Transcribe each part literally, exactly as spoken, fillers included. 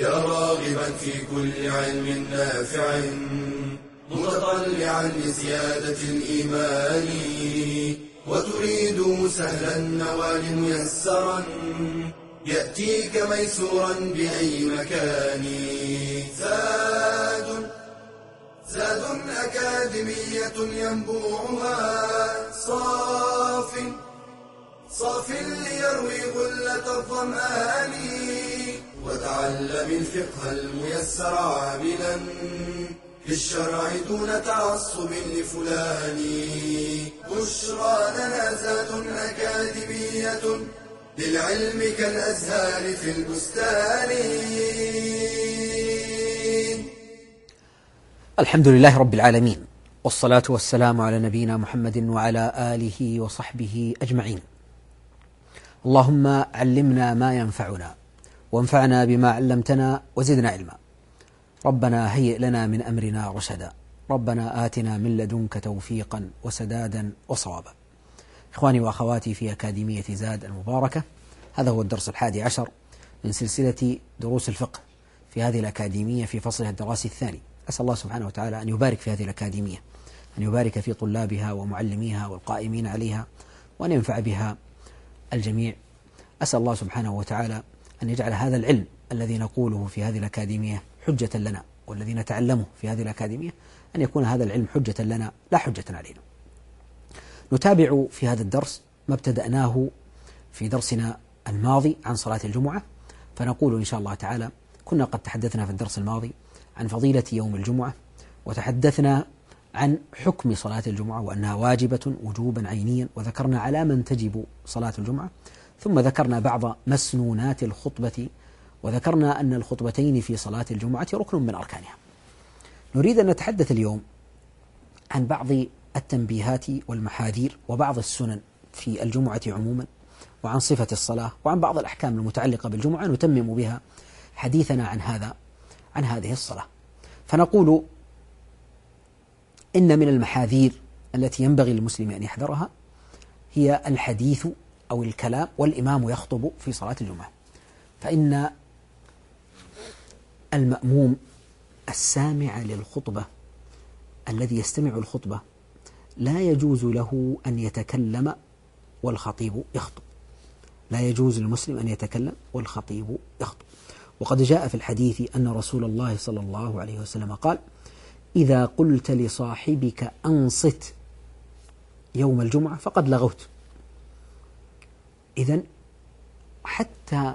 يا راغبا في كل علم نافع متطلعا لزيادة الإيمان وتريد سهلا النوال ميسرا يأتيك ميسورا بأي مكان. زاد زاد أكاديمية ينبوعها صاف صاف ليروي غلة الظمآن وتعلم الفقه الميسر عاملا في الشرع دون تعصب لفلان. بشرى لنا زاد أكاديمية للعلم كالأزهار في البستان. الحمد لله رب العالمين، والصلاة والسلام على نبينا محمد وعلى آله وصحبه أجمعين. اللهم علمنا ما ينفعنا وانفعنا بما علمتنا وزدنا علما. ربنا هيئ لنا من أمرنا رشدا. ربنا آتنا من لدنك توفيقا وسدادا وصوابا. إخواني وأخواتي في أكاديمية زاد المباركة، هذا هو الدرس الحادي عشر من سلسلة دروس الفقه في هذه الأكاديمية في فصلها الدراسي الثاني. أسأل الله سبحانه وتعالى أن يبارك في هذه الأكاديمية، أن يبارك في طلابها ومعلميها والقائمين عليها، وأن ينفع بها الجميع. أسأل الله سبحانه وتعالى أن يجعل هذا العلم الذي نقوله في هذه الأكاديمية حجة لنا، والذي نتعلمه في هذه الأكاديمية أن يكون هذا العلم حجة لنا لا حجة علينا. نتابع في هذا الدرس ما ابتدأناه في درسنا الماضي عن صلاة الجمعة، فنقول إن شاء الله تعالى: كنا قد تحدثنا في الدرس الماضي عن فضيلة يوم الجمعة، وتحدثنا عن حكم صلاة الجمعة وأنها واجبة وجوبا عينيا، وذكرنا على من تجب صلاة الجمعة، ثم ذكرنا بعض مسنونات الخطبة، وذكرنا أن الخطبتين في صلاة الجمعة ركن من أركانها. نريد أن نتحدث اليوم عن بعض التنبيهات والمحاذير وبعض السنن في الجمعة عموما، وعن صفة الصلاة، وعن بعض الأحكام المتعلقة بالجمعة نتمم بها حديثنا عن هذا عن هذه الصلاة. فنقول إن من المحاذير التي ينبغي للمسلم أن يحذرها هي الحديث أو الكلام والإمام يخطب في صلاة الجمعة، فإن المأموم السامع للخطبة الذي يستمع الخطبة لا يجوز له أن يتكلم والخطيب يخطب. لا يجوز للمسلم أن يتكلم والخطيب يخطب. وقد جاء في الحديث أن رسول الله صلى الله عليه وسلم قال: إذا قلت لصاحبك أنصت يوم الجمعة فقد لغوت. إذن حتى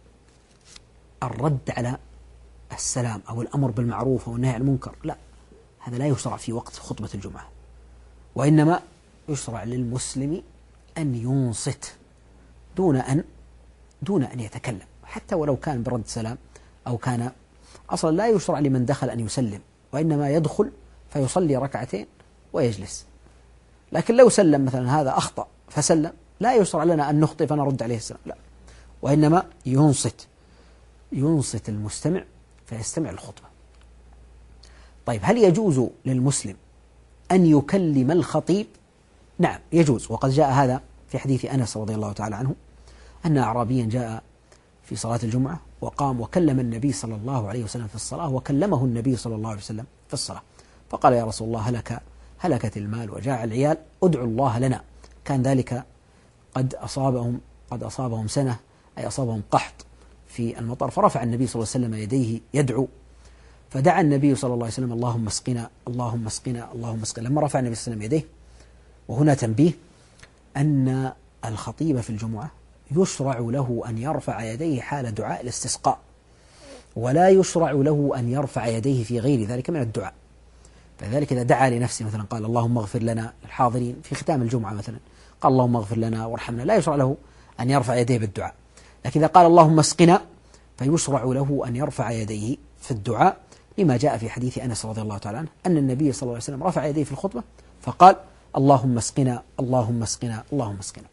الرد على السلام أو الأمر بالمعروف أو النهي عن المنكر، لا، هذا لا يشرع في وقت خطبة الجمعة، وإنما يشرع للمسلم أن ينصت دون أن دون أن يتكلم، حتى ولو كان برد سلام أو كان أصلا لا يشرع لمن دخل أن يسلم، وإنما يدخل فيصلي ركعتين ويجلس. لكن لو سلم مثلا، هذا أخطأ فسلم، لا يشرع لنا أن نخطئ فنرد عليه السلام، لا، وإنما ينصت ينصت المستمع فيستمع الخطبة. طيب، هل يجوز للمسلم أن يكلم الخطيب؟ نعم يجوز، وقد جاء هذا في حديث أنس رضي الله تعالى عنه أن أعرابيا جاء في صلاة الجمعة وقام وكلم النبي صلى الله عليه وسلم في الصلاة، وكلمه النبي صلى الله عليه وسلم في الصلاة، فقال: يا رسول الله، هلك هلكت المال وجاع العيال، ادعوا الله لنا. كان ذلك قد أصابهم قد أصابهم سنة، أي أصابهم قحط في المطر، فرفع النبي صلى الله عليه وسلم يديه يدعو، فدعا النبي صلى الله عليه وسلم: اللهم اسقنا اللهم اسقنا اللهم اسقنا. لما رفع النبي صلى الله عليه وسلم يديه، وهنا تنبيه أن الخطيب في الجمعة يشرع له أن يرفع يديه حال دعاء الاستسقاء، ولا يشرع له أن يرفع يديه في غير ذلك من الدعاء. فذلك إذا دعا لنفسه مثلا قال: اللهم اغفر لنا، الحاضرين في ختام الجمعة مثلا قال: اللهم اغفر لنا وارحمنا، لا يشرع له أن يرفع يديه بالدعاء. لكن إذا قال: اللهم اسقنا، فيشرع له أن يرفع يديه في الدعاء، لما جاء في حديث أنس رضي الله تعالى عنه أن النبي صلى الله عليه وسلم رفع يديه في الخطبة فقال: اللهم اسقنا اللهم اسقنا اللهم اسقنا.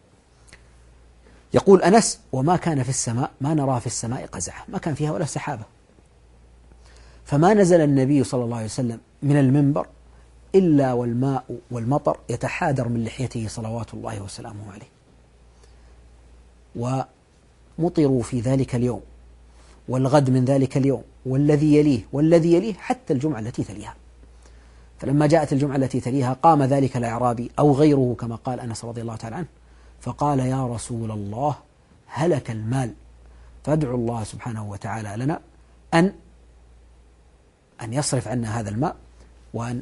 يقول أنس: وما كان في السماء، ما نرى في السماء قزحة، ما كان فيها ولا سحابة، فما نزل النبي صلى الله عليه وسلم من المنبر إلا والماء والمطر يتحادر من لحيته صلوات الله وسلامه عليه. ومطروا في ذلك اليوم والغد من ذلك اليوم والذي يليه والذي يليه حتى الجمعة التي تليها. فلما جاءت الجمعة التي تليها قام ذلك الأعرابي أو غيره كما قال أنس رضي الله تعالى عنه فقال: يا رسول الله هلك المال، فادعوا الله سبحانه وتعالى لنا أن أن يصرف عنا هذا الماء وأن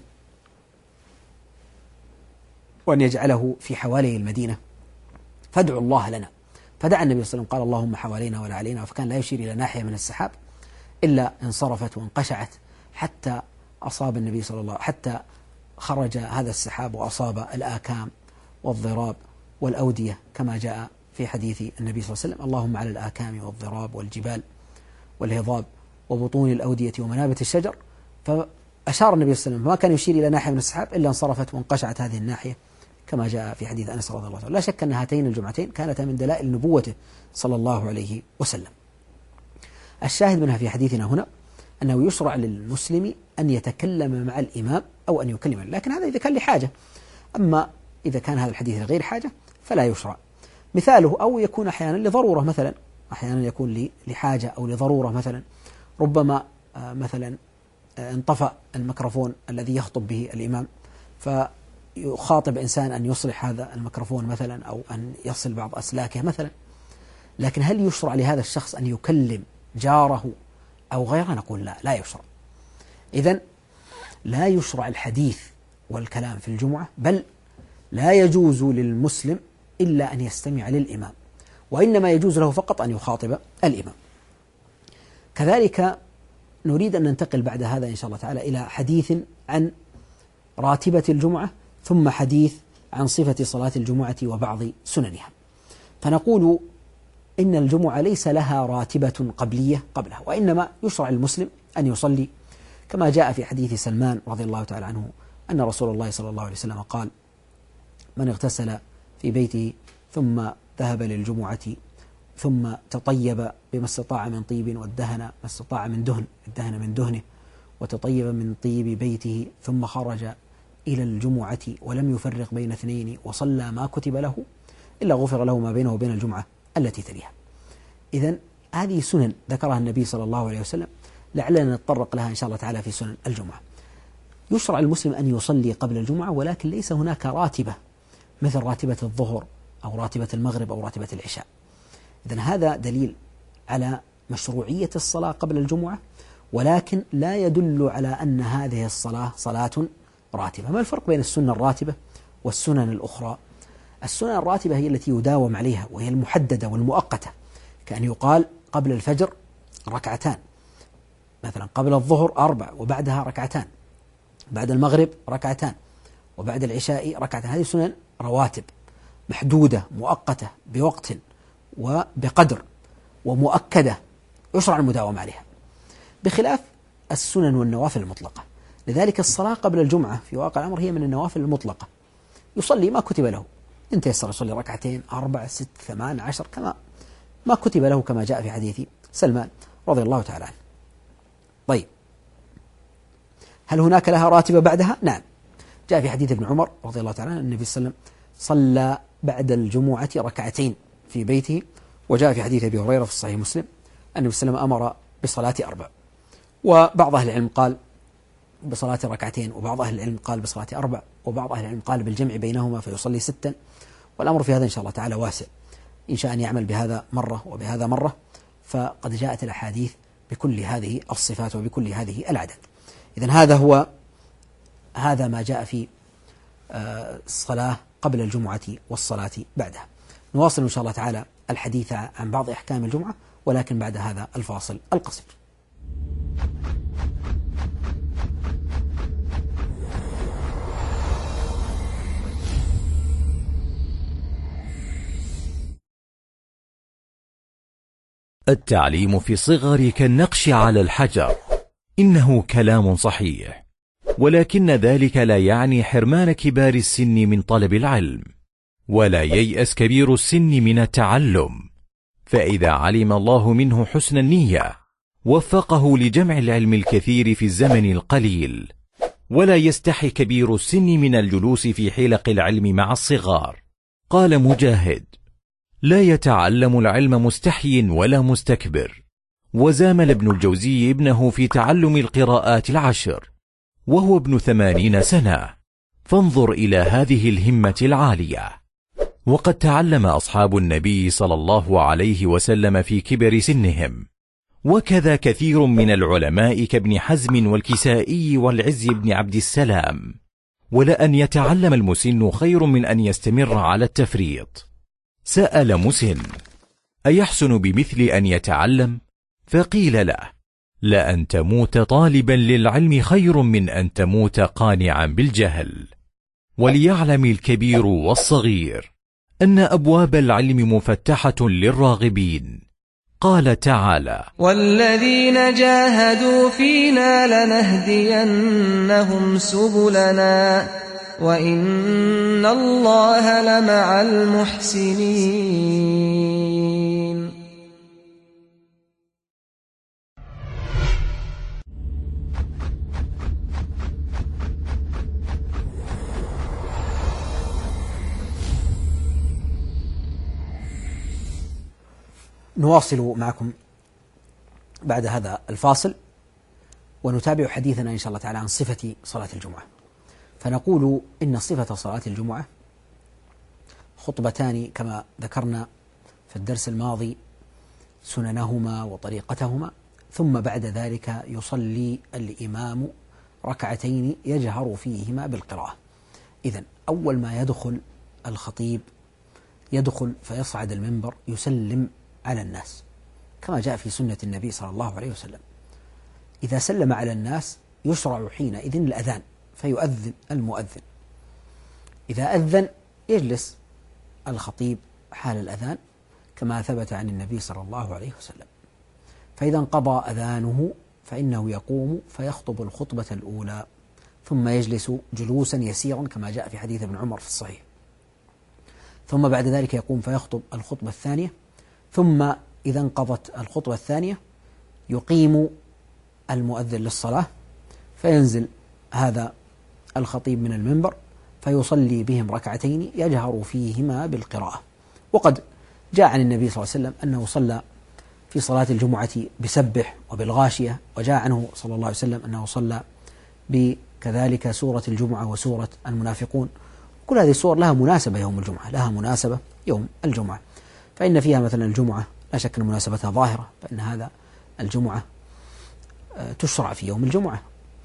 وأن يجعله في حوالي المدينة، فادعوا الله لنا. فدعا النبي صلى الله عليه وسلم قال: اللهم حوالينا ولا علينا، فكان لا يشير إلى ناحية من السحاب إلا انصرفت وانقشعت حتى أصاب النبي صلى الله عليه وسلم، حتى خرج هذا السحاب وأصاب الآكام والضراب والأودية كما جاء في حديث النبي صلى الله عليه وسلم: اللهم على الآكام والضراب والجبال والهضاب وبطون الأودية ومنابت الشجر. فأشار النبي صلى الله عليه وسلم، ما كان يشير إلى ناحية من السحاب إلا انصرفت وانقشعت هذه الناحية كما جاء في حديث أنس رضي الله عنه. لا شك أن هاتين الجمعتين كانتا من دلائل نبوته صلى الله عليه وسلم. الشاهد منها في حديثنا هنا أنه يشرع للمسلم أن يتكلم مع الإمام أو أن يكلم، لكن هذا إذا كان لحاجة، أما إذا كان هذا الحديث لغير حاجة فلا يشرع. مثاله أو يكون أحيانا لضرورة، مثلا أحيانا يكون لحاجة أو لضرورة، مثلا ربما مثلا انطفأ الميكروفون الذي يخطب به الإمام فيخاطب إنسان أن يصلح هذا الميكروفون مثلا أو أن يصل بعض أسلاكه مثلا. لكن هل يشرع لهذا الشخص أن يكلم جاره أو غيره؟ نقول لا، لا يشرع. إذن لا يشرع الحديث والكلام في الجمعة، بل لا يجوز للمسلم إلا أن يستمع للإمام، وإنما يجوز له فقط أن يخاطب الإمام. كذلك نريد أن ننتقل بعد هذا إن شاء الله تعالى إلى حديث عن راتبة الجمعة، ثم حديث عن صفة صلاة الجمعة وبعض سننها. فنقول إن الجمعة ليس لها راتبة قبلية قبلها، وإنما يشرع المسلم أن يصلي كما جاء في حديث سلمان رضي الله تعالى عنه أن رسول الله صلى الله عليه وسلم قال: من اغتسل في بيته ثم ذهب للجمعة ثم تطيب بما استطاع من طيب وادهن ما استطاع من دهن، ادهن من دهنه وتطيب من طيب بيته ثم خرج إلى الجمعة ولم يفرق بين اثنين وصلى ما كتب له إلا غفر له ما بينه وبين الجمعة التي تليها. إذن هذه سنن ذكرها النبي صلى الله عليه وسلم، لعلنا نتطرق لها إن شاء الله تعالى في سنن الجمعة. يشرع المسلم أن يصلي قبل الجمعة، ولكن ليس هناك راتبة مثل راتبة الظهر أو راتبة المغرب أو راتبة العشاء. إذن هذا دليل على مشروعية الصلاة قبل الجمعة، ولكن لا يدل على أن هذه الصلاة صلاة راتبة. ما الفرق بين السنة الراتبة والسنن الأخرى؟ السنن الراتبة هي التي يداوم عليها، وهي المحددة والمؤقتة، كأن يقال قبل الفجر ركعتان، مثلا قبل الظهر أربع وبعدها ركعتان، بعد المغرب ركعتان، وبعد العشاء ركعتان. هذه سنن رواتب محدودة مؤقتة بوقت وبقدر ومؤكدة يشرع المداومة عليها، بخلاف السنن والنوافل المطلقة. لذلك الصلاة قبل الجمعة في واقع الأمر هي من النوافل المطلقة، يصلي ما كتب له، إن تيسر يصلي ركعتين أربع ست ثمان عشر كما ما كتب له، كما جاء في حديث سلمان رضي الله تعالى عنه. طيب، هل هناك لها راتبة بعدها؟ نعم، جاء في حديث ابن عمر رضي الله تعالى عنه النبي صلى الله عليه وسلم صلى بعد الجمعة ركعتين في بيته، وجاء في حديث أبي هريرة في الصحيح مسلم أن النبي صلى الله عليه وسلم أمر بصلاة أربع، وبعض أهل العلم قال بصلاة ركعتين، وبعض أهل العلم قال بصلاة أربع، وبعض أهل العلم قال بالجمع بينهما فيصلي ستا. والأمر في هذا إن شاء الله تعالى واسع، إن شاء أن يعمل بهذا مرة وبهذا مرة، فقد جاءت الأحاديث بكل هذه الصفات وبكل هذه الأعداد. إذن هذا هو هذا ما جاء في الصلاة قبل الجمعة والصلاة بعدها. نواصل إن شاء الله تعالى الحديث عن بعض أحكام الجمعة، ولكن بعد هذا الفاصل القصير. التعليم في الصغر كالنقش على الحجر، إنه كلام صحيح، ولكن ذلك لا يعني حرمان كبار السن من طلب العلم، ولا ييأس كبير السن من التعلم، فإذا علم الله منه حسن النية وفقه لجمع العلم الكثير في الزمن القليل. ولا يستحي كبير السن من الجلوس في حلق العلم مع الصغار. قال مجاهد: لا يتعلم العلم مستحي ولا مستكبر، وزامل ابن الجوزي ابنه في تعلم القراءات العشر وهو ابن ثمانين سنة، فانظر إلى هذه الهمة العالية. وقد تعلم أصحاب النبي صلى الله عليه وسلم في كبر سنهم، وكذا كثير من العلماء كابن حزم والكسائي والعز بن عبد السلام. ولأن يتعلم المسن خير من أن يستمر على التفريط. سأل مسن: أيحسن بمثل أن يتعلم؟ فقيل له: لأن تموت طالبا للعلم خير من أن تموت قانعا بالجهل. وليعلم الكبير والصغير أن أبواب العلم مفتحة للراغبين. قال تعالى: والذين جاهدوا فينا لنهدينهم سبلنا وإن الله لمع المحسنين. نواصل معكم بعد هذا الفاصل ونتابع حديثنا إن شاء الله تعالى عن صفة صلاة الجمعة. فنقول إن صفة صلاة الجمعة خطبتان كما ذكرنا في الدرس الماضي سننهما وطريقتهما، ثم بعد ذلك يصلي الإمام ركعتين يجهر فيهما بالقراءة. إذن أول ما يدخل الخطيب يدخل فيصعد المنبر يسلم على الناس كما جاء في سنة النبي صلى الله عليه وسلم. إذا سلم على الناس يشرع حينئذ الأذان فيؤذن المؤذن. إذا أذن يجلس الخطيب حال الأذان كما ثبت عن النبي صلى الله عليه وسلم. فإذا انقضى أذانه فإنه يقوم فيخطب الخطبة الأولى ثم يجلس جلوسا يسيرا كما جاء في حديث ابن عمر في الصحيح، ثم بعد ذلك يقوم فيخطب الخطبة الثانية، ثم إذا انقضت الخطبة الثانية يقيم المؤذن للصلاة فينزل هذا الخطيب من المنبر فيصلي بهم ركعتين يجهر فيهما بالقراءة. وقد جاء عن النبي صلى الله عليه وسلم أنه صلى في صلاة الجمعة بسبح وبالغاشية، وجاء عنه صلى الله عليه وسلم أنه صلى بكذلك سورة الجمعة وسورة المنافقون. كل هذه السور لها مناسبة يوم الجمعة، لها مناسبة يوم الجمعة، فإن فيها مثلا الجمعة لا شك أن مناسبتها ظاهرة، فإن هذا الجمعة تشرع في يوم الجمعة.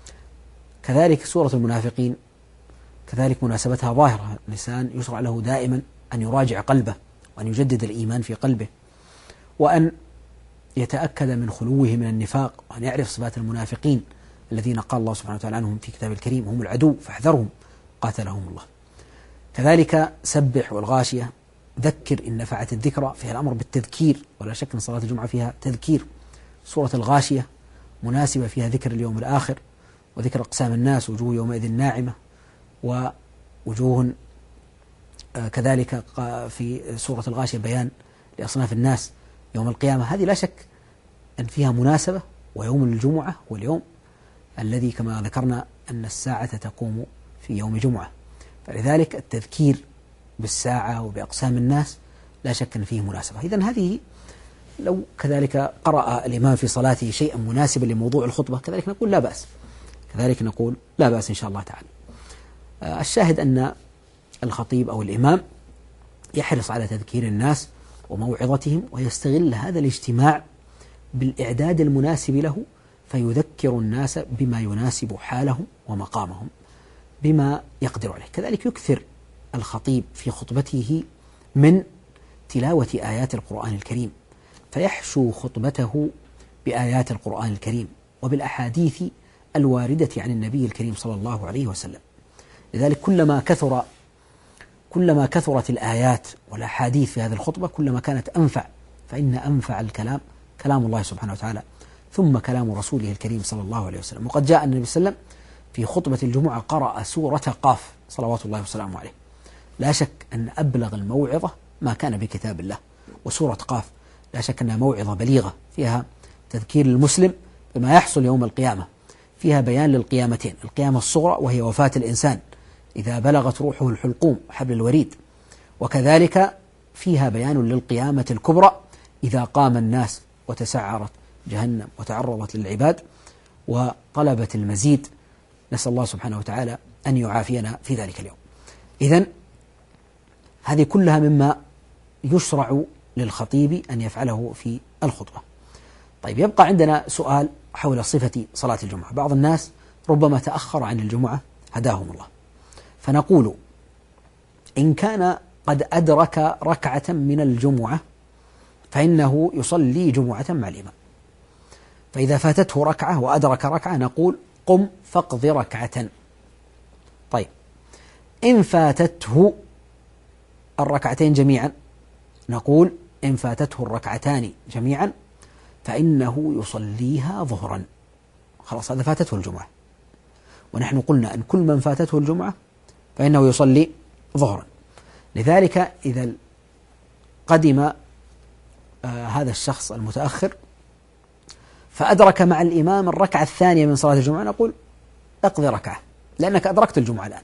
كذلك سورة المنافقين كذلك مناسبتها ظاهرة، الإنسان يشرع له دائما أن يراجع قلبه وأن يجدد الإيمان في قلبه وأن يتأكد من خلوه من النفاق، وأن يعرف صفات المنافقين الذين قال الله سبحانه وتعالى عنهم في كتاب الكريم: هم العدو فاحذرهم قاتلهم الله. كذلك سبح والغاشية ذكر إن نفعت الذكرى، فيها الأمر بالتذكير، ولا شك أن صلاة الجمعة فيها تذكير. سورة الغاشية مناسبة فيها ذكر اليوم الآخر وذكر أقسام الناس، وجوه يومئذ ناعمة، ووجوه كذلك في سورة الغاشية بيان لأصناف الناس يوم القيامة. هذه لا شك أن فيها مناسبة، ويوم الجمعة واليوم الذي كما ذكرنا أن الساعة تقوم في يوم جمعة، فلذلك التذكير بالساعة وبأقسام الناس لا شك أن فيه مناسبة. إذن هذه لو كذلك قرأ الإمام في صلاته شيئا مناسبا لموضوع الخطبة كذلك نقول لا بأس، كذلك نقول لا بأس إن شاء الله تعالى. الشاهد أن الخطيب أو الإمام يحرص على تذكير الناس وموعظتهم، ويستغل هذا الاجتماع بالإعداد المناسب له فيذكر الناس بما يناسب حالهم ومقامهم بما يقدر عليه. كذلك يكثر الخطيب في خطبته من تلاوة آيات القرآن الكريم، فيحشو خطبته بآيات القرآن الكريم وبالأحاديث الواردة عن النبي الكريم صلى الله عليه وسلم. لذلك كلما كثر كلما كثرت الآيات والأحاديث في هذه الخطبة كلما كانت أنفع، فإن أنفع الكلام كلام الله سبحانه وتعالى ثم كلام رسوله الكريم صلى الله عليه وسلم. وقد جاء النبي صلى الله عليه وسلم في خطبة الجمعة قرأ سورة قاف صلوات الله وسلامه عليه. لا شك أن أبلغ الموعظة ما كان بكتاب الله، وسورة قاف لا شك أنها موعظة بليغة فيها تذكير المسلم بما يحصل يوم القيامة، فيها بيان للقيامتين: القيامة الصغرى وهي وفاة الإنسان إذا بلغت روحه الحلقوم حبل الوريد، وكذلك فيها بيان للقيامة الكبرى إذا قام الناس وتسعرت جهنم وتعرضت للعباد وطلبت المزيد. نسأل الله سبحانه وتعالى أن يعافينا في ذلك اليوم. إذن هذه كلها مما يشرع للخطيب أن يفعله في الخطبة. طيب، يبقى عندنا سؤال حول صفة صلاة الجمعة. بعض الناس ربما تأخر عن الجمعة هداهم الله، فنقول إن كان قد أدرك ركعة من الجمعة فإنه يصلي جمعة مع الإمام. فإذا فاتته ركعة وأدرك ركعة نقول قم فاقض ركعة. طيب، إن فاتته الركعتين جميعا نقول إن فاتته الركعتان جميعا فإنه يصليها ظهرا. خلاص، هذا فاتته الجمعة، ونحن قلنا أن كل من فاتته الجمعة فإنه يصلي ظهرا. لذلك إذا قدم آه هذا الشخص المتأخر فأدرك مع الإمام الركعة الثانية من صلاة الجمعة نقول اقضي ركعة لأنك أدركت الجمعة الآن.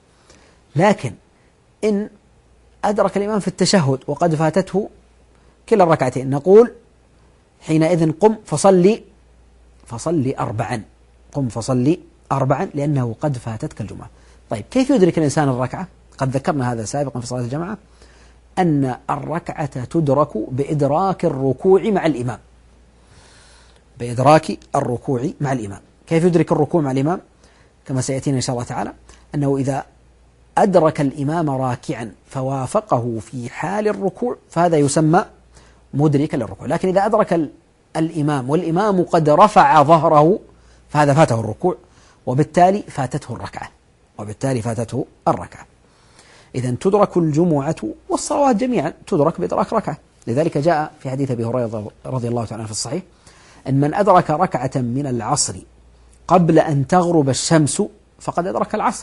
لكن إن أدرك الإمام في التشهد وقد فاتته كلا الركعتين نقول حينئذ قم فصلي فصلي أربعا قم فصلي أربعا لأنه قد فاتتك الجمعة. طيب، كيف يدرك الإنسان الركعة؟ قد ذكرنا هذا سابقا في صلاة الجماعة أن الركعة تدرك بإدراك الركوع مع الإمام بإدراك الركوع مع الإمام. كيف يدرك الركوع مع الإمام؟ كما سيأتينا إن شاء الله تعالى أنه إذا أدرك الإمام راكعا فوافقه في حال الركوع فهذا يسمى مدركا للركوع. لكن إذا أدرك الإمام والإمام قد رفع ظهره فهذا فاته الركوع وبالتالي فاتته الركعة وبالتالي فاتته الركعة. إذن تدرك الجمعة والصلوات جميعا تدرك بإدراك ركعة. لذلك جاء في حديث أبي هريرة رضي الله تعالى عنه في الصحيح أن من أدرك ركعة من العصر قبل أن تغرب الشمس فقد أدرك العصر.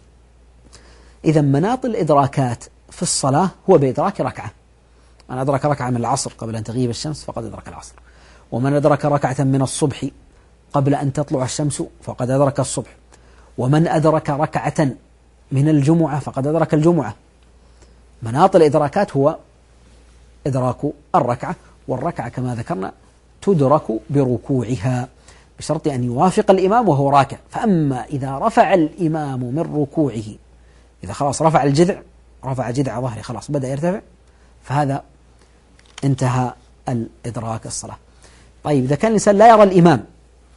إذن مناط الإدراكات في الصلاة هو بإدراك ركعة. من أدرك ركعة من العصر قبل أن تغيب الشمس فقد أدرك العصر، ومن أدرك ركعة من الصبح قبل أن تطلع الشمس فقد أدرك الصبح، ومن أدرك ركعة من الجمعة فقد أدرك الجمعة. مناط الإدراكات هو إدراك الركعة، والركعة كما ذكرنا تدرك بركوعها بشرط أن يوافق الإمام وهو راكع. فأما إذا رفع الإمام من ركوعه، إذا خلاص رفع الجذع رفع جذع ظهره خلاص بدأ يرتفع، فهذا انتهى الإدراك الصلاة. طيب، إذا كان الإنسان لا يرى الإمام،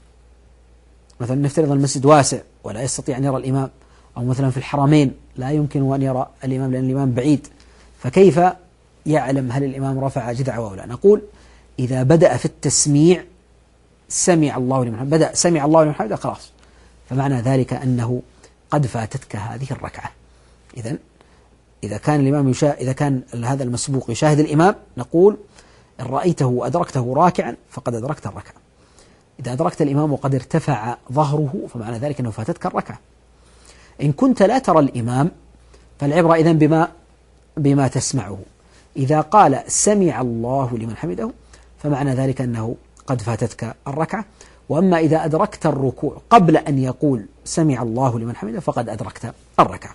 مثلا نفترض المسجد واسع ولا يستطيع أن يرى الإمام، أو مثلا في الحرمين لا يمكن أن يرى الإمام لأن الإمام بعيد، فكيف يعلم هل الإمام رفع جذعه أو لا؟ نقول إذا بدأ في التسميع سمع الله لمن حمده، بدأ سمع الله لمن حمده خلاص، فمعنى ذلك أنه قد فاتتك هذه الركعة. إذن إذا كان الإمام يشا... إذا كان هذا المسبوق يشاهد الإمام نقول إن رأيته وأدركته راكعا فقد أدركت الركعة. إذا أدركت الإمام وقد ارتفع ظهره فمعنى ذلك أنه فاتتك الركعة. إن كنت لا ترى الإمام فالعبرة إذن بما بما تسمعه. إذا قال سمع الله لمن حمده فمعنى ذلك أنه قد فاتتك الركعة. وأما إذا أدركت الركوع قبل أن يقول سمع الله لمن حمده فقد أدركت الركعة.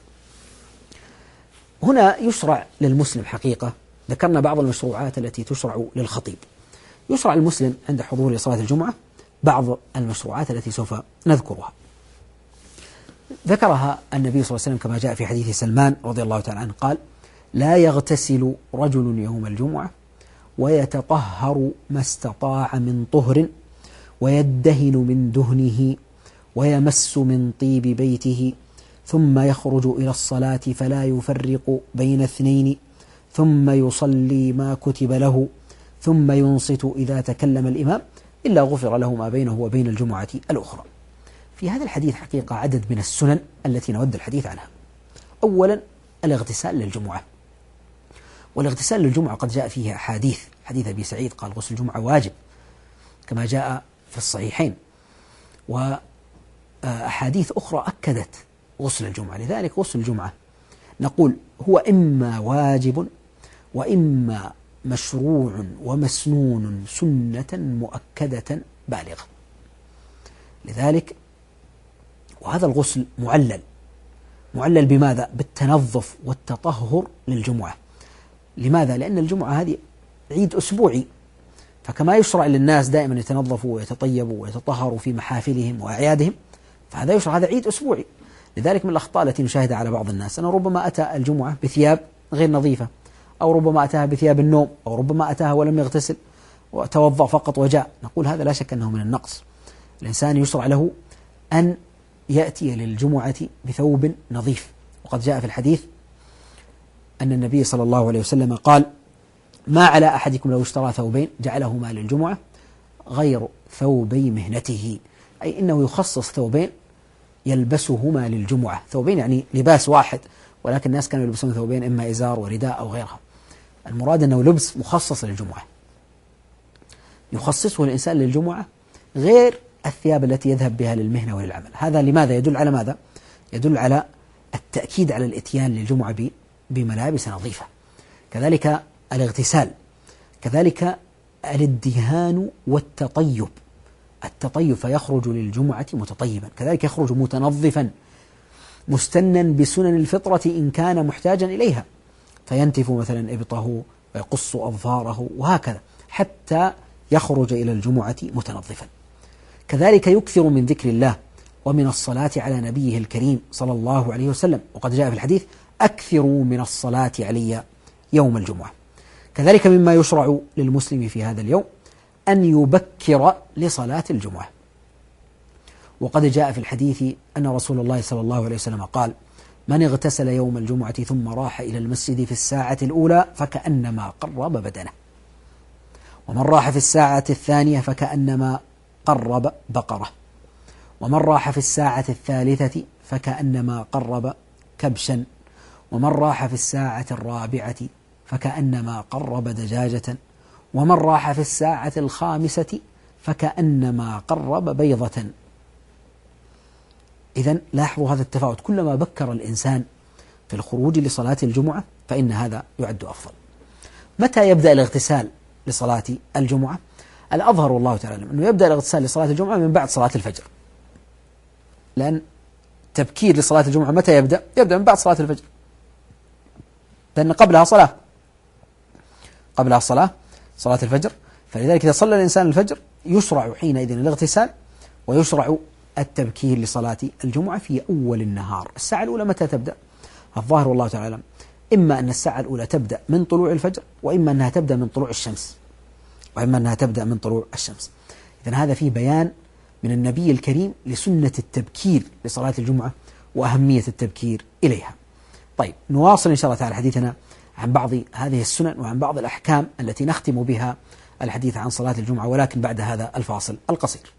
هنا يشرع للمسلم حقيقة، ذكرنا بعض المشروعات التي تشرع للخطيب. يشرع المسلم عند حضور صلاة الجمعة بعض المشروعات التي سوف نذكرها. ذكرها النبي صلى الله عليه وسلم كما جاء في حديث سلمان رضي الله تعالى عنه قال: لا يغتسل رجل يوم الجمعة ويتطهر ما استطاع من طهر ويدهن من دهنه ويمس من طيب بيته ثم يخرج إلى الصلاة فلا يفرق بين اثنين ثم يصلي ما كتب له ثم ينصت إذا تكلم الإمام إلا غفر له ما بينه وبين الجمعة الأخرى. في هذا الحديث حقيقة عدد من السنن التي نود الحديث عنها. أولا الاغتسال للجمعة، والاغتسال للجمعة قد جاء فيه أحاديث. حديث أبي سعيد قال غسل الجمعة واجب كما جاء في الصحيحين، وأحاديث أخرى أكدت غسل الجمعة. لذلك غسل الجمعة نقول هو إما واجب وإما مشروع ومسنون سنة مؤكدة بالغة. لذلك وهذا الغسل معلل معلل بماذا؟ بالتنظف والتطهر للجمعة. لماذا؟ لأن الجمعة هذه عيد أسبوعي، فكما يشرع للناس دائما يتنظفوا ويتطيبوا ويتطهروا في محافلهم وأعيادهم، فهذا يشرع، هذا عيد أسبوعي. لذلك من الأخطاء التي نشاهدها على بعض الناس أنه ربما أتى الجمعة بثياب غير نظيفة، أو ربما أتاها بثياب النوم، أو ربما أتاها ولم يغتسل وتوضأ فقط وجاء. نقول هذا لا شك أنه من النقص. الإنسان يشرع له أن يأتي للجمعة بثوب نظيف. وقد جاء في الحديث أن النبي صلى الله عليه وسلم قال: ما على أحدكم لو اشترى ثوبين جعلهما للجمعة غير ثوبي مهنته، أي إنه يخصص ثوبين يلبسهما للجمعة. ثوبين يعني لباس واحد، ولكن الناس كانوا يلبسون ثوبين، إما إزار ورداء أو غيرها. المراد أنه لبس مخصص للجمعة، يخصصه الإنسان للجمعة غير الثياب التي يذهب بها للمهنة وللعمل. هذا لماذا؟ يدل على ماذا؟ يدل على التأكيد على الإتيان للجمعة بملابس نظيفة. كذلك الاغتسال، كذلك الادهان والتطيب. التطيب فيخرج للجمعة متطيبا، كذلك يخرج متنظفا مستنا بسنن الفطرة إن كان محتاجا إليها، فينتف مثلا إبطه ويقص أظفاره وهكذا حتى يخرج إلى الجمعة متنظفا. كذلك يكثر من ذكر الله ومن الصلاة على نبيه الكريم صلى الله عليه وسلم، وقد جاء في الحديث: أكثروا من الصلاة علي يوم الجمعة. كذلك مما يشرع للمسلم في هذا اليوم أن يبكر لصلاة الجمعة. وقد جاء في الحديث أن رسول الله صلى الله عليه وسلم قال: من اغتسل يوم الجمعة ثم راح إلى المسجد في الساعة الأولى فكأنما قرب بدنه، ومن راح في الساعة الثانية فكأنما قرب بقرة، ومن راح في الساعة الثالثة فكأنما قرب كبشا، ومن راح في الساعة الرابعة فكأنما قرب دجاجة، ومن راح في الساعة الخامسة فكأنما قرب بيضة. إذن لاحظوا هذا التفاوت، كلما بكر الإنسان في الخروج لصلاة الجمعة فإن هذا يعد أفضل. متى يبدأ الاغتسال لصلاة الجمعة؟ الأظهر والله تعالى أنه يبدأ الاغتسال لصلاة الجمعة من بعد صلاة الفجر، لأن تبكير لصلاة الجمعة متى يبدأ؟ يبدأ من بعد صلاة الفجر، لأن قبلها صلاة قبلها الصلاة صلاة الفجر. فلذلك إذا صلى الإنسان الفجر يشرع حينئذ الاغتسال، ويشرع التبكير لصلاة الجمعة في أول النهار. الساعة الأولى متى تبدأ؟ الظاهر والله تعالى إما أن الساعة الأولى تبدأ من طلوع الفجر، وإما أنها تبدأ من طلوع الشمس وإما أنها تبدأ من طلوع الشمس. إذن هذا فيه بيان من النبي الكريم لسنة التبكير لصلاة الجمعة وأهمية التبكير إليها. طيب، نواصل إن شاء الله تعالى حديثنا عن بعض هذه السنن وعن بعض الأحكام التي نختم بها الحديث عن صلاة الجمعة، ولكن بعد هذا الفاصل القصير.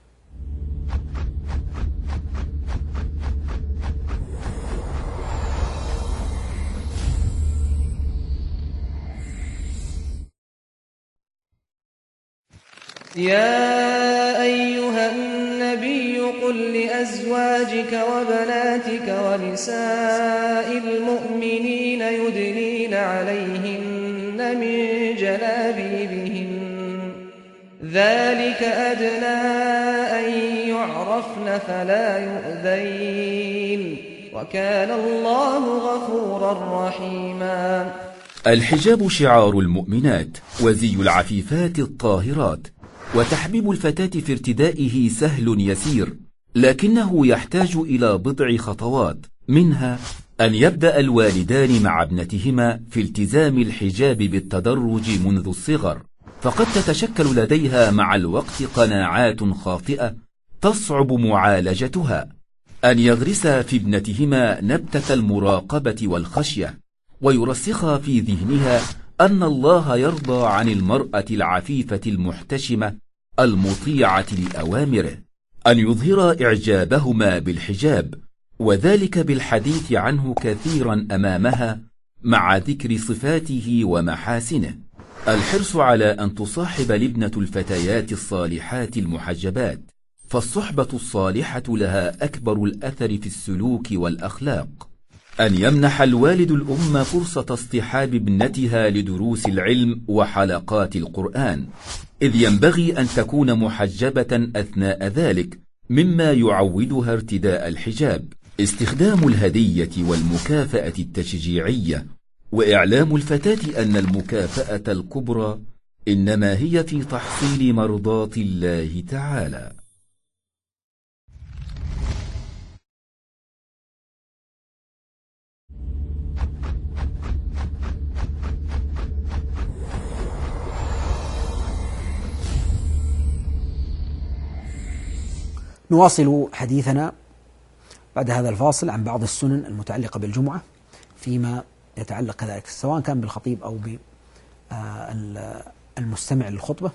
يا أيها النبي قل لأزواجك وبناتك ونساء المؤمنين يدنين عليهن من جلابيبهن ذلك أدنى أن يعرفن فلا يؤذين وكان الله غفورا رحيما. الحجاب شعار المؤمنات وزي العفيفات الطاهرات، وتحبيب الفتاة في ارتدائه سهل يسير، لكنه يحتاج إلى بضع خطوات، منها أن يبدأ الوالدان مع ابنتهما في التزام الحجاب بالتدرج منذ الصغر، فقد تتشكل لديها مع الوقت قناعات خاطئة تصعب معالجتها. أن يغرسا في ابنتهما نبتة المراقبة والخشية، ويرسخا في ذهنها أن الله يرضى عن المرأة العفيفة المحتشمة المطيعة لأوامره. أن يظهر إعجابهما بالحجاب، وذلك بالحديث عنه كثيرا أمامها مع ذكر صفاته ومحاسنه. الحرص على أن تصاحب الابنة الفتيات الصالحات المحجبات، فالصحبة الصالحة لها أكبر الأثر في السلوك والأخلاق. أن يمنح الوالد الأم فرصة اصطحاب ابنتها لدروس العلم وحلقات القرآن، إذ ينبغي أن تكون محجبة أثناء ذلك، مما يعودها ارتداء الحجاب. استخدام الهدية والمكافأة التشجيعية، وإعلام الفتاة أن المكافأة الكبرى إنما هي في تحصيل مرضاة الله تعالى. نواصل حديثنا بعد هذا الفاصل عن بعض السنن المتعلقة بالجمعة فيما يتعلق كذلك سواء كان بالخطيب أو بالمستمع للخطبة،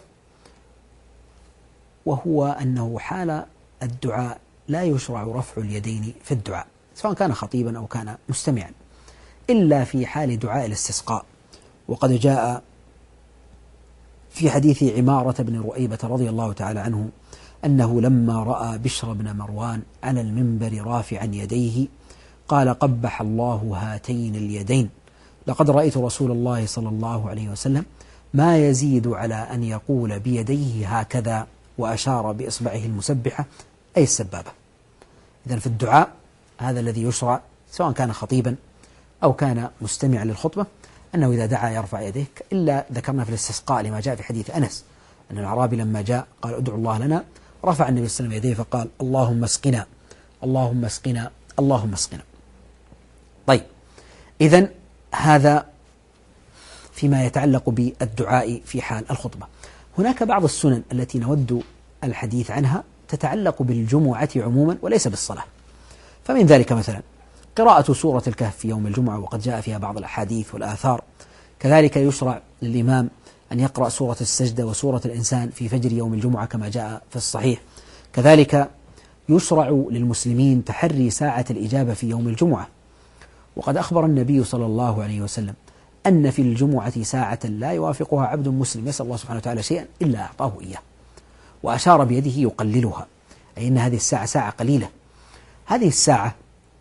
وهو أنه حال الدعاء لا يشرع رفع اليدين في الدعاء سواء كان خطيبا أو كان مستمعا إلا في حال دعاء الاستسقاء. وقد جاء في حديث عمارة بن رؤيبة رضي الله تعالى عنه أنه لما رأى بشر بن مروان على المنبر رافعا يديه قال: قبح الله هاتين اليدين، لقد رأيت رسول الله صلى الله عليه وسلم ما يزيد على أن يقول بيديه هكذا، وأشار بإصبعه المسبحة أي السبابة. إذن في الدعاء هذا الذي يشرع سواء كان خطيبا أو كان مستمعا للخطبة أنه إذا دعا يرفع يديه، إلا ذكرنا في الاستسقاء لما جاء في حديث أنس أن الأعرابي لما جاء قال: ادعوا الله لنا، رفع النبي صلى الله عليه وسلم يديه فقال: اللهم اسقنا اللهم اسقنا اللهم اسقنا. طيب، إذن هذا فيما يتعلق بالدعاء في حال الخطبة. هناك بعض السنن التي نود الحديث عنها تتعلق بالجمعة عموما وليس بالصلاة، فمن ذلك مثلا قراءة سورة الكهف في يوم الجمعة، وقد جاء فيها بعض الأحاديث والآثار. كذلك يشرع للإمام أن يقرأ سورة السجدة وسورة الإنسان في فجر يوم الجمعة كما جاء في الصحيح. كذلك يشرع للمسلمين تحري ساعة الإجابة في يوم الجمعة، وقد أخبر النبي صلى الله عليه وسلم أن في الجمعة ساعة لا يوافقها عبد مسلم يسأل الله سبحانه وتعالى شيئا إلا أعطاه إياه، وأشار بيده يقللها، أي أن هذه الساعة ساعة قليلة. هذه الساعة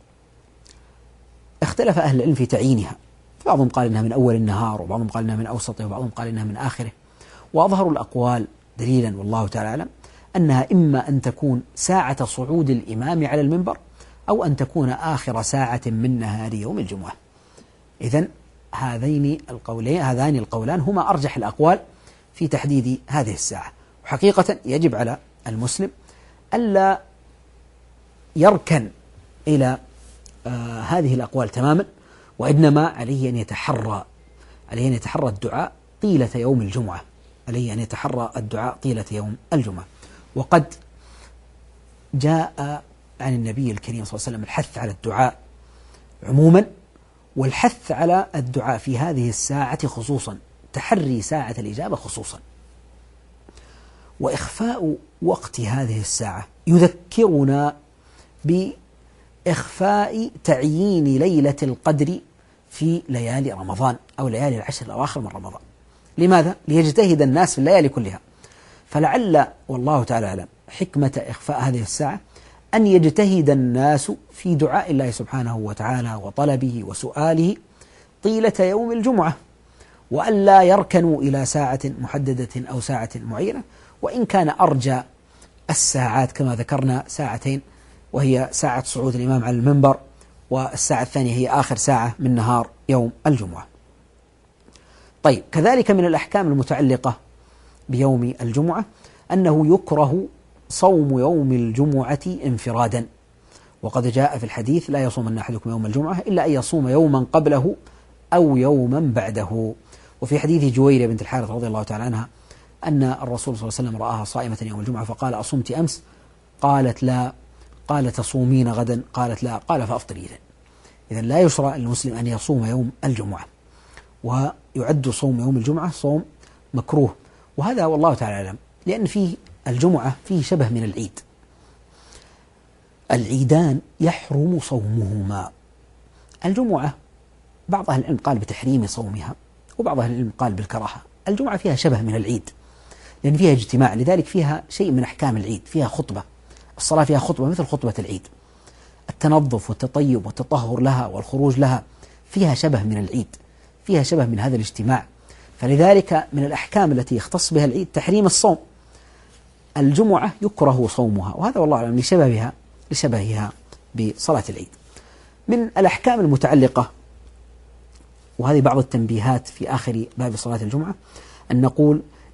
اختلف أهل العلم في تعيينها، بعضهم قال إنها من أول النهار، وبعضهم قال إنها من أوسطه، وبعضهم قال إنها من آخره. وأظهر الأقوال دليلا والله تعالى أعلم أنها إما أن تكون ساعة صعود الإمام على المنبر أو أن تكون آخر ساعة من نهار يوم الجمعة. إذن هذين القولين هذان القولان هما أرجح الأقوال في تحديد هذه الساعة. وحقيقة يجب على المسلم ألا يركن إلى آه هذه الأقوال تماما، وإنما عليه أن يتحرى عليه أن يتحرى الدعاء طيلة يوم الجمعة عليه أن يتحرى الدعاء طيلة يوم الجمعة. وقد جاء عن النبي الكريم صلى الله عليه وسلم الحث على الدعاء عموما، والحث على الدعاء في هذه الساعة خصوصا، تحري ساعة الإجابة خصوصا. وإخفاء وقت هذه الساعة يذكرنا بإخفاء تعيين ليلة القدر في ليالي رمضان أو ليالي العشر الأواخر من رمضان. لماذا؟ ليجتهد الناس في الليالي كلها. فلعل والله تعالى أعلم حكمة إخفاء هذه الساعة أن يجتهد الناس في دعاء الله سبحانه وتعالى وطلبه وسؤاله طيلة يوم الجمعة، وألا يركنوا إلى ساعة محددة أو ساعة معينة، وإن كان أرجى الساعات كما ذكرنا ساعتين، وهي ساعة صعود الإمام على المنبر، والساعة الثانية هي آخر ساعة من نهار يوم الجمعة. طيب، كذلك من الأحكام المتعلقة بيوم الجمعة أنه يكره صوم يوم الجمعة انفرادا، وقد جاء في الحديث: لا يصومن أحدكم يوم الجمعة إلا أن يصوم يوما قبله أو يوما بعده. وفي حديث جويرية بنت الحارث رضي الله تعالى عنها أن الرسول صلى الله عليه وسلم رآها صائمة يوم الجمعة فقال: أصمت أمس؟ قالت: لا. قال: تصومين غدا؟ قالت: لا. قال: فأفطري إذن. إذن لا يشرع للمسلم أن يصوم يوم الجمعة، ويعد صوم يوم الجمعة صوم مكروه. وهذا والله تعالى أعلم، لأن فيه الجمعة فيه شبه من العيد، العيدان يحرم صومهما. الجمعة بعض أهل العلم قال بتحريم صومها، وبعض أهل العلم قال بالكراهة. الجمعة فيها شبه من العيد لأن فيها اجتماع، لذلك فيها شيء من أحكام العيد، فيها خطبة، الصلاة فيها خطبة مثل خطبة العيد، التنظف والتطيب والتطهر لها والخروج لها فيها شبه من العيد، فيها شبه من هذا الاجتماع. فلذلك من الأحكام التي يختص بها العيد تحريم الصوم. الجمعة يكره صومها، وهذا والله أعلم لشبهها لشبهها بصلاة العيد. من الأحكام المتعلقة، وهذه بعض التنبيهات في آخر باب صلاة الجمعة، أن نقول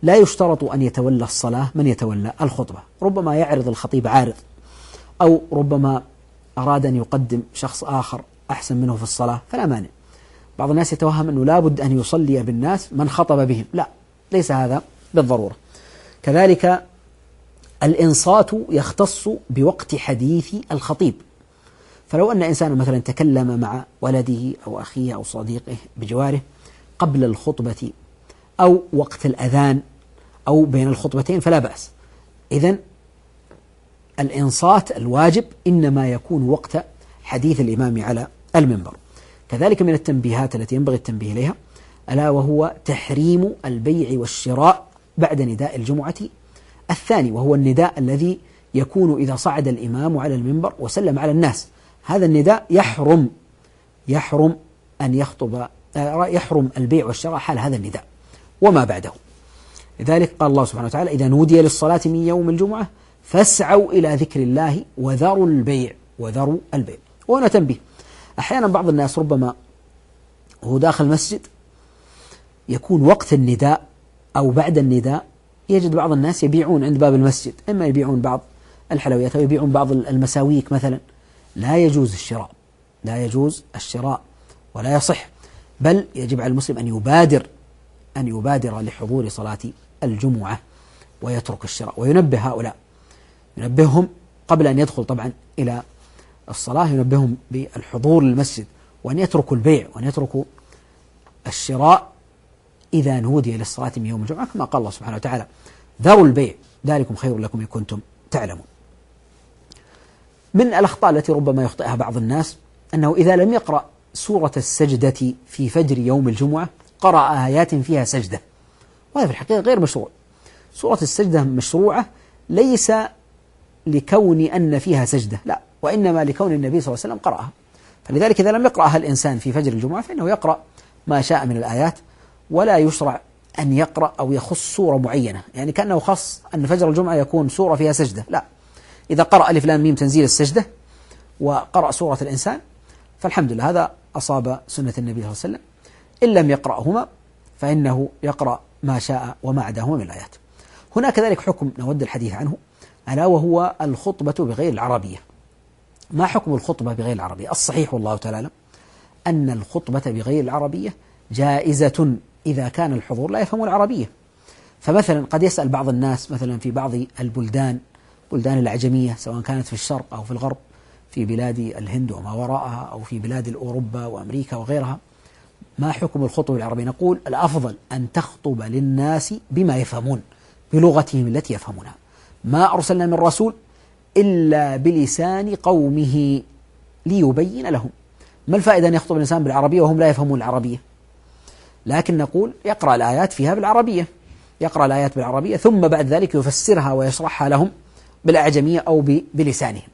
لا يشترط أن يتولى الصلاة من يتولى الخطبة، ربما يعرض الخطيب عارض، أو ربما أراد أن يقدم شخص آخر أحسن منه في الصلاة فلا مانع. بعض الناس يتوهم أنه لابد أن يصلي بالناس من خطب بهم، لا، ليس هذا بالضرورة. كذلك الإنصات يختص بوقت حديث الخطيب، فلو أن إنسان مثلا تكلم مع ولده أو أخيه أو صديقه بجواره قبل الخطبة أو وقت الأذان أو بين الخطبتين فلا بأس. إذن الإنصات الواجب إنما يكون وقت حديث الإمام على المنبر. كذلك من التنبيهات التي ينبغي التنبيه إليها ألا وهو تحريم البيع والشراء بعد نداء الجمعة الثاني، وهو النداء الذي يكون إذا صعد الإمام على المنبر وسلم على الناس. هذا النداء يحرم يحرم أن يخطب يحرم البيع والشراء حال هذا النداء وما بعده. لذلك قال الله سبحانه وتعالى: إذا نودي للصلاة من يوم الجمعة فاسعوا إلى ذكر الله وذروا البيع وذروا البيع. وهنا تنبيه، أحيانا بعض الناس ربما وهو داخل المسجد يكون وقت النداء أو بعد النداء يجد بعض الناس يبيعون عند باب المسجد، إما يبيعون بعض الحلويات أو يبيعون بعض المساويك مثلا. لا يجوز الشراء، لا يجوز الشراء ولا يصح، بل يجب على المسلم أن يبادر أن يبادر لحضور صلاة الجمعة ويترك الشراء، وينبه هؤلاء، ينبههم قبل أن يدخل طبعا إلى الصلاة، ينبههم بالحضور للمسجد وأن يتركوا البيع وأن يتركوا الشراء إذا نودي للصلاة من يوم الجمعة، كما قال الله سبحانه وتعالى: ذروا البيع ذلكم خير لكم إن كنتم تعلمون. من الأخطاء التي ربما يخطئها بعض الناس أنه إذا لم يقرأ سورة السجدة في فجر يوم الجمعة قرأ آيات فيها سجدة، وهذا في الحقيقة غير مشروع. سورة السجدة مشروعة ليس لكون أن فيها سجدة، لا، وإنما لكون النبي صلى الله عليه وسلم قرأها. فلذلك إذا لم يقرأها الإنسان في فجر الجمعة فإنه يقرأ ما شاء من الآيات، ولا يشرع أن يقرأ أو يخص سورة معينة، يعني كأنه خص أن فجر الجمعة يكون سورة فيها سجدة، لا. إذا قرأ ألف لام ميم تنزيل السجدة وقرأ سورة الإنسان فالحمد لله، هذا أصاب سنة النبي صلى الله عليه وسلم. إن لم يقرأهما فإنه يقرأ ما شاء وما عداهما من الآيات. هنا كذلك حكم نود الحديث عنه، ألا وهو الخطبة بغير العربية. ما حكم الخطبة بغير العربية؟ الصحيح والله تعالى أن الخطبة بغير العربية جائزة إذا كان الحضور لا يفهم العربية. فمثلا قد يسأل بعض الناس مثلا في بعض البلدان بلدان الأعجمية، سواء كانت في الشرق أو في الغرب، في بلاد الهند وما وراءها أو في بلاد أوروبا وأمريكا وغيرها، ما حكم الخطبة بالعربية؟ نقول الأفضل أن تخطب للناس بما يفهمون، بلغتهم التي يفهمونها. ما أرسلنا من رسول إلا بلسان قومه ليبين لهم. ما الفائدة أن يخطب الإنسان بالعربية وهم لا يفهمون العربية؟ لكن نقول يقرأ الآيات فيها بالعربية، يقرأ الآيات بالعربية ثم بعد ذلك يفسرها ويشرحها لهم بالأعجمية أو بلسانهم.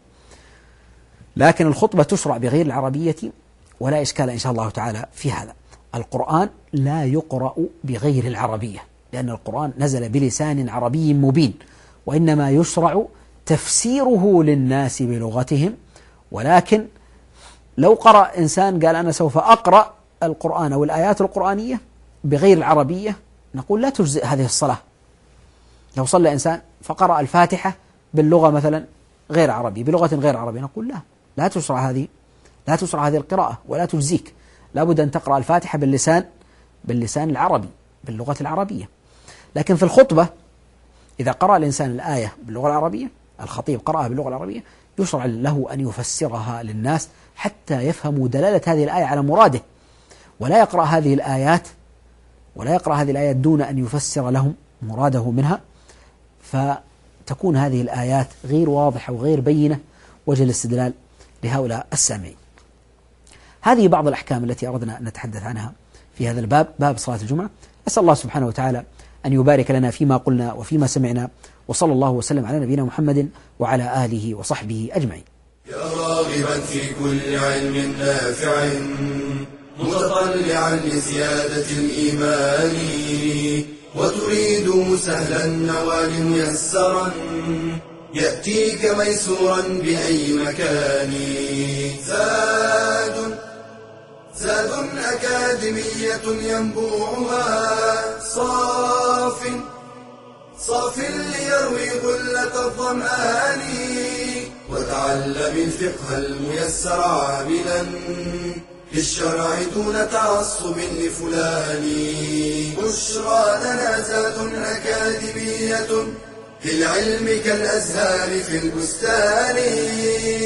لكن الخطبة تشرع بغير العربية ولا إشكال إن شاء الله تعالى في هذا. القرآن لا يقرأ بغير العربية لأن القرآن نزل بلسان عربي مبين، وإنما يشرع تفسيره للناس بلغتهم. ولكن لو قرأ إنسان قال أنا سوف أقرأ القرآن أو الآيات القرآنية بغير العربية، نقول لا تجزئ هذه الصلاة. لو صلى إنسان فقرأ الفاتحة باللغة مثلا غير عربي بلغة غير عربية، نقول لا لا تشرع هذه لا تشرع هذه القراءة ولا تجزيك، لابد أن تقرأ الفاتحة باللسان باللسان العربي باللغة العربية. لكن في الخطبة إذا قرأ الإنسان الآية باللغة العربية، الخطيب قرأها باللغة العربية، يشرع له أن يفسرها للناس حتى يفهموا دلالة هذه الآية على مراده، ولا يقرأ هذه الآيات ولا يقرأ هذه الآيات دون أن يفسر لهم مراده منها، فتكون هذه الآيات غير واضحة وغير بينة وجه الاستدلال لهؤلاء السامعين. هذه بعض الأحكام التي أردنا أن نتحدث عنها في هذا الباب، باب صلاة الجمعة. أسأل الله سبحانه وتعالى أن يبارك لنا فيما قلنا وفيما سمعنا، وصلى الله وسلم على نبينا محمد وعلى آله وصحبه أجمعين. يا راغبا في كل علم نافع متطلعا لزيادة الإيمان، وتريد سهلا النوال ميسرا يأتيك ميسورا بأي مكان. زاد زاد أكاديمية ينبوعها صاف صاف ليروي غلة الظمآن وتعلم الفقه الميسر عاملا للشرع دون تعصب لفلان. بشرى لنا زاد أكاديمية للعلم كالأزهار في البستان.